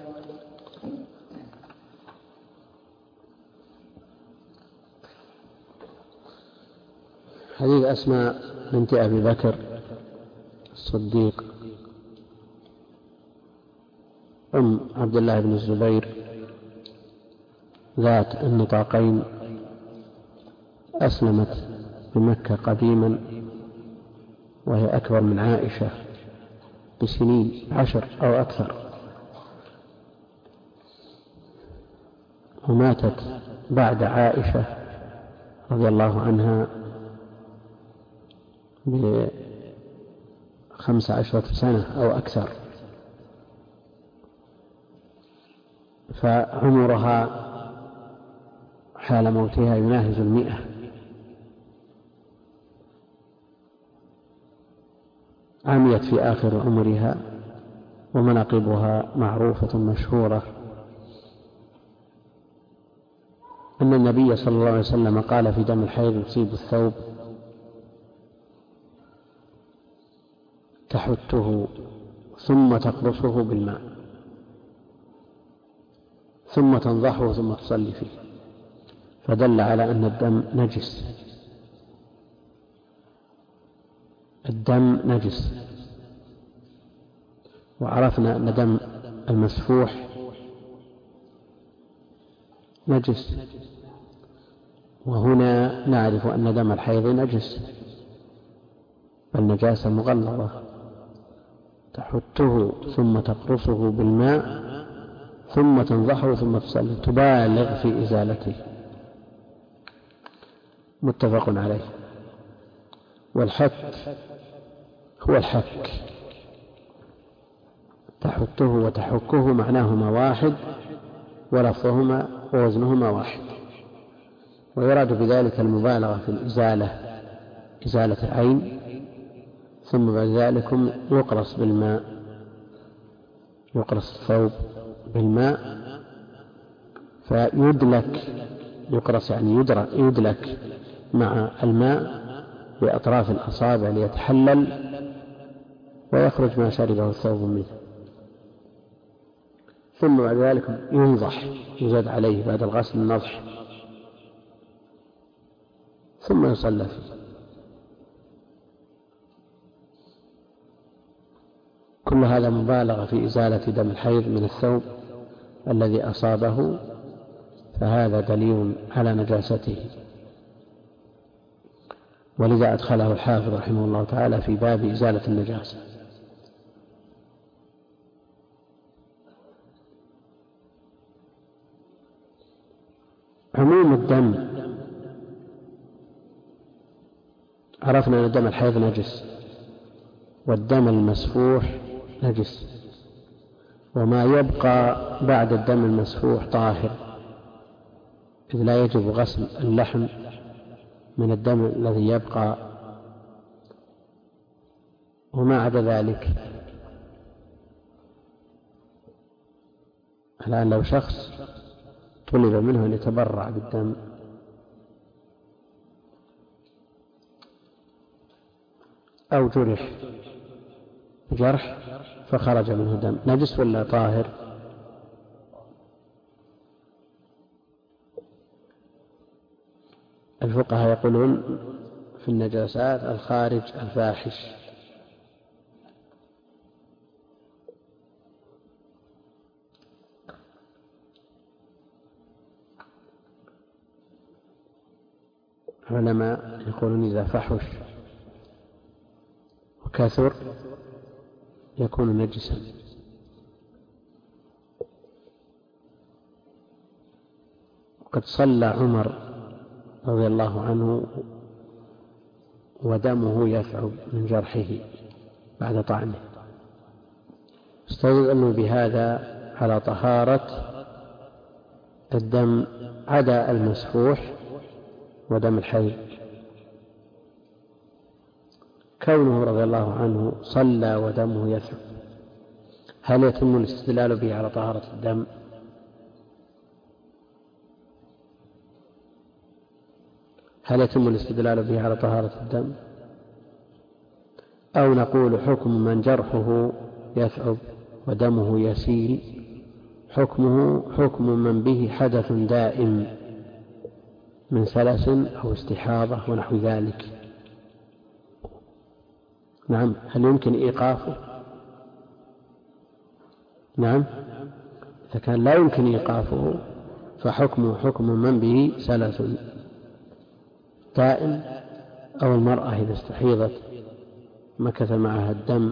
A: حديث أسماء بنت أبي بكر الصديق أم عبد الله بن الزبير ذات النطاقين أسلمت بمكة قديما، وهي أكبر من عائشة بسنين عشر أو أكثر، وماتت بعد عائشة رضي الله عنها بخمس عشرة سنة أو أكثر، فعمرها حال موتها يناهز المئة عميت في آخر عمرها، ومناقبها معروفة مشهورة، أن النبي صلى الله عليه وسلم قال في دم الحيض يصيب الثوب: تحته ثم تقرصه بالماء ثم تنضحه ثم تصلي فيه، فدل على أن الدم نجس. الدم نجس، وعرفنا أن دم المسفوح نجس، وهنا نعرف أن دم الحيض نجس، بل نجاسة مغلظة. تحته ثم تقرصه بالماء ثم تنضحه ثم تصلي، تبالغ في إزالته. متفق عليه. والحك هو الحك، تحته وتحكه معناهما واحد، ولفظهما ووزنهما واحد، ويراد بذلك المبالغة في الإزالة، إزالة العين، ثم بعد ذلك يقرص بالماء، يقرص الثوب بالماء فيدلك، يقرص يعني يدلك مع الماء بأطراف الأصابع ليتحلل ويخرج ما شربه الثوب منه، ثم بعد ذلك ينضح، يزاد عليه بعد الغسل النضح، ثم يصلى فيه. كل هذا مبالغة في إزالة دم الحيض من الثوب الذي أصابه، فهذا دليل على نجاسته، ولذا أدخله الحافظ رحمه الله تعالى في باب إزالة النجاسة. عموم الدم، عرفنا أن دم الحيض نجس، والدم المسفوح نجس، وما يبقى بعد الدم المسفوح طاهر، إذ لا يجب غسل اللحم من الدم الذي يبقى، وما عدا ذلك. الآن لو شخص طلب منه أن يتبرع بالدم أو جرح جرح فخرج منه دم، نجس ولا طاهر؟ الفقهاء يقولون في النجاسات الخارج الفاحش، العلماء يقولون إذا فحش وكثر يكون نجسا. وقد صلى عمر رضي الله عنه ودمه يثعب من جرحه بعد طعنه، استدلوا بهذا على طهارة الدم عدا المسفوح ودم الحيض. كونه رضي الله عنه صلى ودمه يثعب، هل يتم الاستدلال به على طهارة الدم؟ هل يتم الاستدلال به على طهارة الدم؟ أو نقول حكم من جرحه يثعب ودمه يسيل حكمه حكم من به حدث دائم من سلس أو استحاضة ونحو ذلك. نعم، هل يمكن إيقافه؟ نعم، إذا كان لا يمكن إيقافه فحكمه حكم من به سلس دائم، أو المرأة إذا استحيضت مكث معها الدم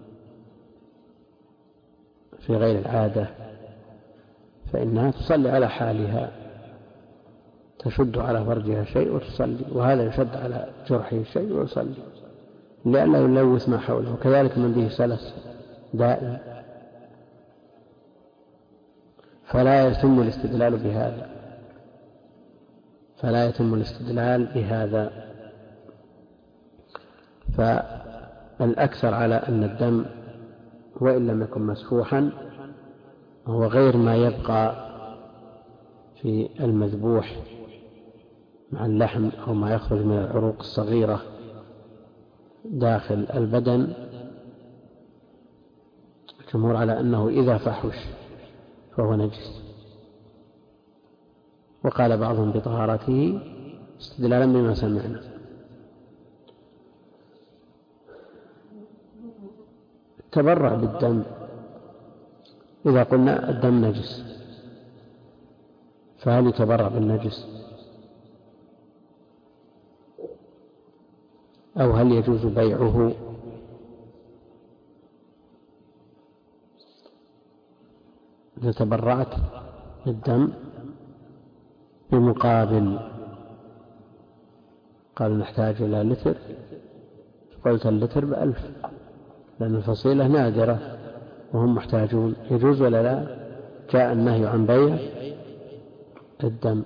A: في غير العادة فإنها تصلي على حالها، تشد على فرجها شيء وتصلي، وهذا يشد على جرحه شيء ويصلي لئلا يلوث ما حوله. وكذلك من به سلس دائم، فلا يتم الاستدلال بهذا فلا يتم الاستدلال بهذا الأكثر على أن الدم وإن لم يكن مسفوحا هو غير ما يبقى في المذبوح مع اللحم أو ما يخرج من العروق الصغيرة داخل البدن. الجمهور على أنه إذا فحش فهو نجس، وقال بعضهم بطهارته استدلالا بما سمعنا. تبرع بالدم، إذا قلنا الدم نجس فهل يتبرع بالنجس أو هل يجوز بيعه؟ إذا تبرعت بالدم بمقابل قال نحتاج إلى لتر، قلت اللتر بألف لأن الفصيلة نادرة وهم محتاجون، يجوز ولا لا؟ جاء النهي عن بيع الدم،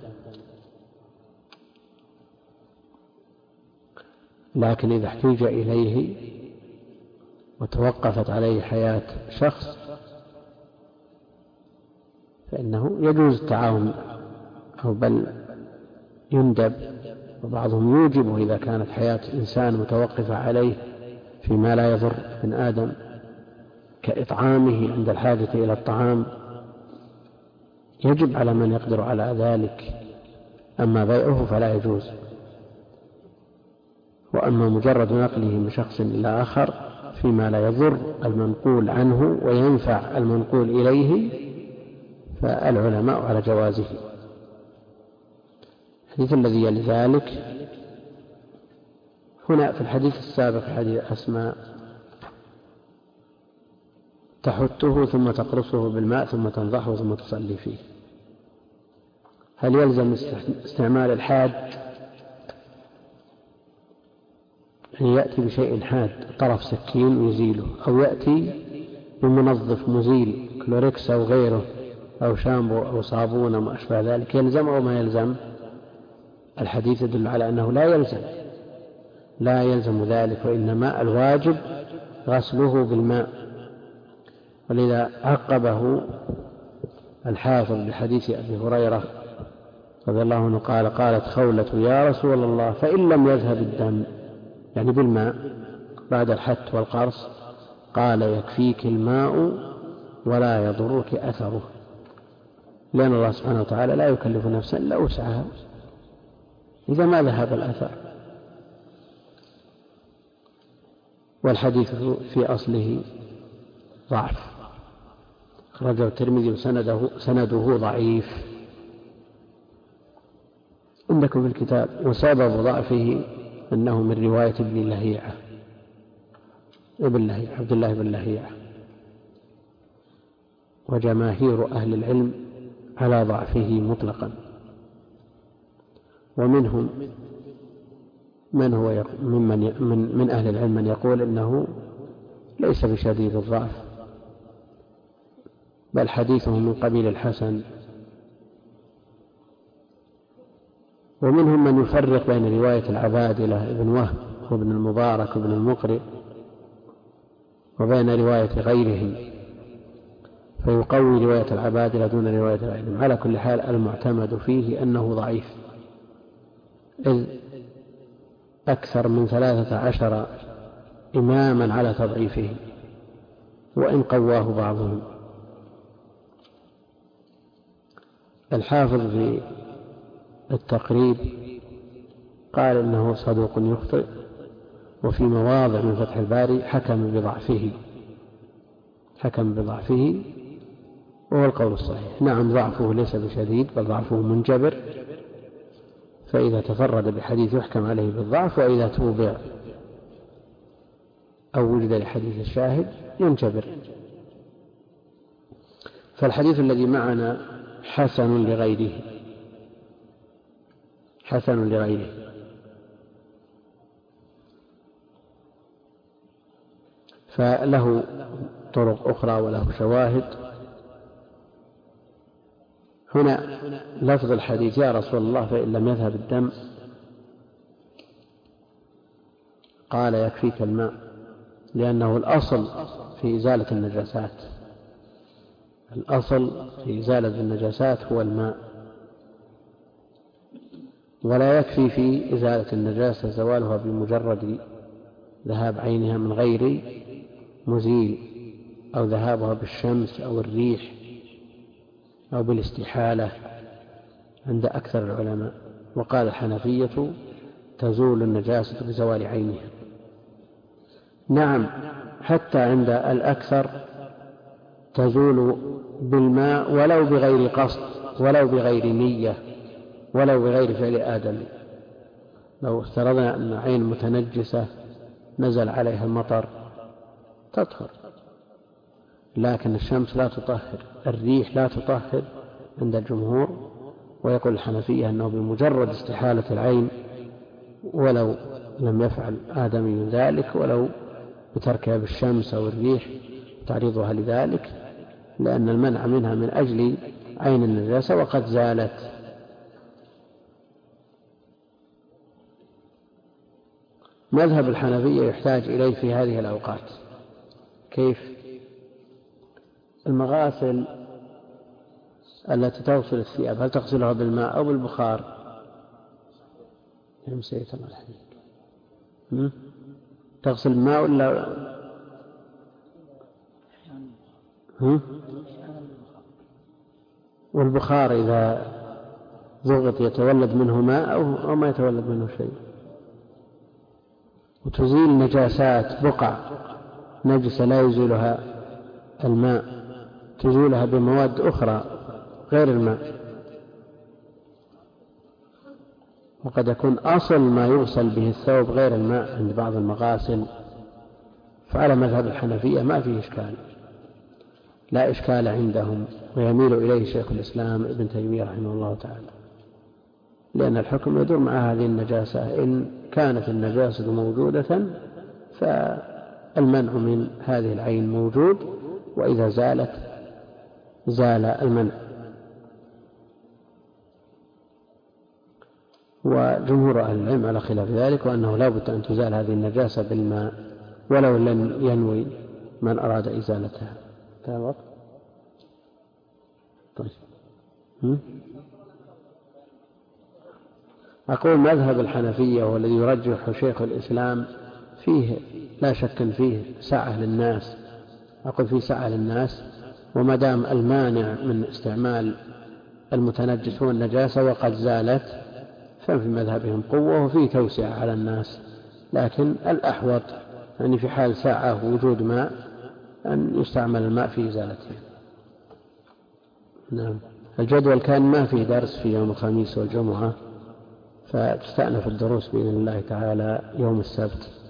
A: لكن إذا احتيج إليه وتوقفت عليه حياة شخص فإنه يجوز التعاون، أو بل يندب، وبعضهم يوجبه إذا كانت حياة إنسان متوقفة عليه فيما لا يضر ابن آدم كإطعامه عند الحاجة إلى الطعام، يجب على من يقدر على ذلك. أما بيعه فلا يجوز. وأما مجرد نقله من شخص إلى آخر فيما لا يضر المنقول عنه وينفع المنقول إليه فالعلماء على جوازه. الحديث الذي يلي ذلك هنا في الحديث السابق في حديث أسماء تحته ثم تقرصه بالماء ثم تنضحه ثم تصلي فيه، هل يلزم استعمال الحاد؟ أن يأتي بشيء حاد طرف سكين ويزيله، أو يأتي بمنظف مزيل كلوريكس أو غيره أو شامبو أو صابون أو ما أشبه ذلك، يلزم أو ما يلزم؟ الحديث يدل على أنه لا يلزم، لا يلزم ذلك، وإنما الواجب غسله بالماء. ولذا عقبه الحافظ بحديث أبي هريرة رضي الله عنه قال قالت خولة يا رسول الله فإن لم يذهب الدم، يعني بالماء بعد الحت والقرص، قال يكفيك الماء ولا يضرك أثره، لأن الله سبحانه وتعالى لا يكلف نفسا إلا وسعها إذا ما ذهب الأثر. والحديث في أصله ضعف، أخرجه الترمذي وسنده سنده ضعيف عندكم في الكتاب، وسبب ضعفه أنه من رواية ابن لهيعة ابن لهيعة عبد الله بن لهيعة، وجماهير أهل العلم على ضعفه مطلقا، ومنهم من هو ممن من, من أهل العلم من يقول إنه ليس بشديد الضعف بل حديثه من قبيل الحسن، ومنهم من يفرق بين رواية العبادلة ابن وهب وابن المبارك وابن المقرئ وبين رواية غيرهم، فيقوي رواية العبادلة دون رواية غيرهم. على كل حال المعتمد فيه أنه ضعيف، إذ أكثر من ثلاثة عشر إماما على تضعيفه وإن قواه بعضهم. الحافظ في التقريب قال إنه صدوق يخطئ، وفي مواضع من فتح الباري حكم بضعفه حكم بضعفه وهو القول الصحيح. نعم ضعفه ليس بشديد بل ضعفه منجبر، فإذا تفرد بحديث يحكم عليه بالضعف، وإذا توبع أو وجد لحديث الشاهد ينجبر. فالحديث الذي معنا حسن لغيره حسن لغيره فله طرق أخرى وله شواهد. هنا لفظ الحديث يا رسول الله فإن لم يذهب الدم، قال يكفيك الماء لأنه الأصل في إزالة النجاسات، الأصل في إزالة النجاسات هو الماء، ولا يكفي في إزالة النجاسة زوالها بمجرد ذهاب عينها من غير مزيل، أو ذهابها بالشمس أو الريح أو بالاستحالة عند أكثر العلماء. وقال الحنفية تزول النجاسة بزوال عينها. نعم، حتى عند الأكثر تزول بالماء ولو بغير قصد، ولو بغير نية، ولو بغير فعل آدم. لو افترضنا أن عين متنجسة نزل عليها المطر تطهر، لكن الشمس لا تطهر، الريح لا تطهر عند الجمهور. ويقول الحنفية أنه بمجرد استحالة العين ولو لم يفعل آدمي ذلك، ولو بتركها بالشمس أو الريح تعريضها لذلك، لأن المنع منها من أجل عين النجاسة وقد زالت. مذهب الحنفية يحتاج إليه في هذه الأوقات. كيف؟ المغاسل التي تغسل الثياب هل تغسلها بالماء أو بالبخار؟ يمسيت الله يحييك. تغسل الماء ولا هم؟ والبخار إذا ضغط يتولد منه ماء أو ما يتولد منه شيء. وتزيل نجاسات، بقع نجسة لا يزيلها الماء، تزيلها بمواد أخرى غير الماء. وقد يكون أصل ما يغسل به الثوب غير الماء عند بعض المغاسل. فعلى مذهب الحنفية ما فيه إشكال، لا إشكال عندهم، ويميل إليه شيخ الإسلام ابن تيمية رحمه الله تعالى، لأن الحكم يدور مع هذه النجاسة. إن كانت النجاسة موجودة فالمنع من هذه العين موجود، وإذا زالت زال المنع. وجمهور أهل العلم على خلاف ذلك، وأنه لا بد أن تزال هذه النجاسة بالماء ولو لم ينوي من أراد إزالتها. كان الوقت؟ طيب. هم؟ أقول مذهب الحنفية والذي يرجح شيخ الإسلام فيه لا شك فيه سعة للناس، أقول فيه سعة للناس، وما دام المانع من استعمال المتنجس هو النجاسة وقد زالت ففي مذهبهم قوة وفيه توسعة على الناس. لكن الأحوط يعني في حال ساعة وجود ماء أن يستعمل الماء في إزالته. نعم. الجدول كان ما فيه درس في يوم الخميس والجمعة، فتستأنف الدروس بإذن الله تعالى يوم السبت.